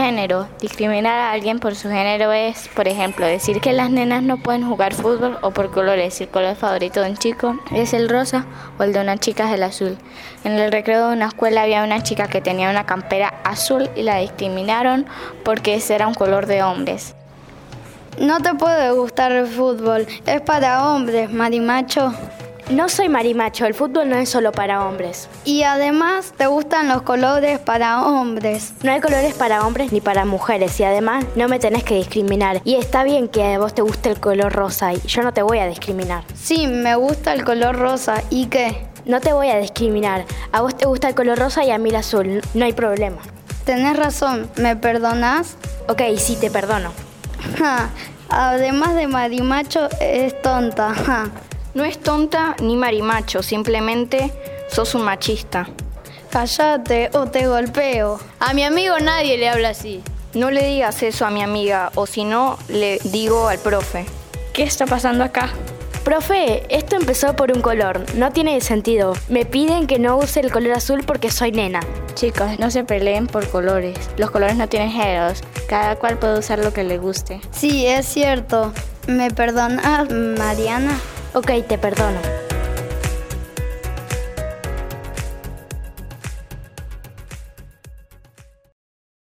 género. Discriminar a alguien por su género es, por ejemplo, decir que las nenas no pueden jugar fútbol o por colores. Si el color favorito de un chico es el rosa o el de una chica es el azul. En el recreo de una escuela había una chica que tenía una campera azul y la discriminaron porque ese era un color de hombres. No te puede gustar el fútbol, es para hombres, marimacho. No soy marimacho, el fútbol no es solo para hombres. Y además te gustan los colores para hombres. No hay colores para hombres ni para mujeres y además no me tenés que discriminar. Y está bien que a vos te guste el color rosa y yo no te voy a discriminar. Sí, me gusta el color rosa. ¿Y qué? No te voy a discriminar. A vos te gusta el color rosa y a mí el azul. No hay problema. Tenés razón. ¿Me perdonás? Ok, sí, te perdono. Además de marimacho, es tonta. No es tonta ni marimacho, simplemente sos un machista. Cállate o te golpeo. A mi amigo nadie le habla así. No le digas eso a mi amiga, o si no, le digo al profe. ¿Qué está pasando acá? Profe, esto empezó por un color, no tiene sentido. Me piden que no use el color azul porque soy nena. Chicos, no se peleen por colores. Los colores no tienen géneros. Cada cual puede usar lo que le guste. Sí, es cierto. ¿Me perdonás, Mariana? Ok, te perdono.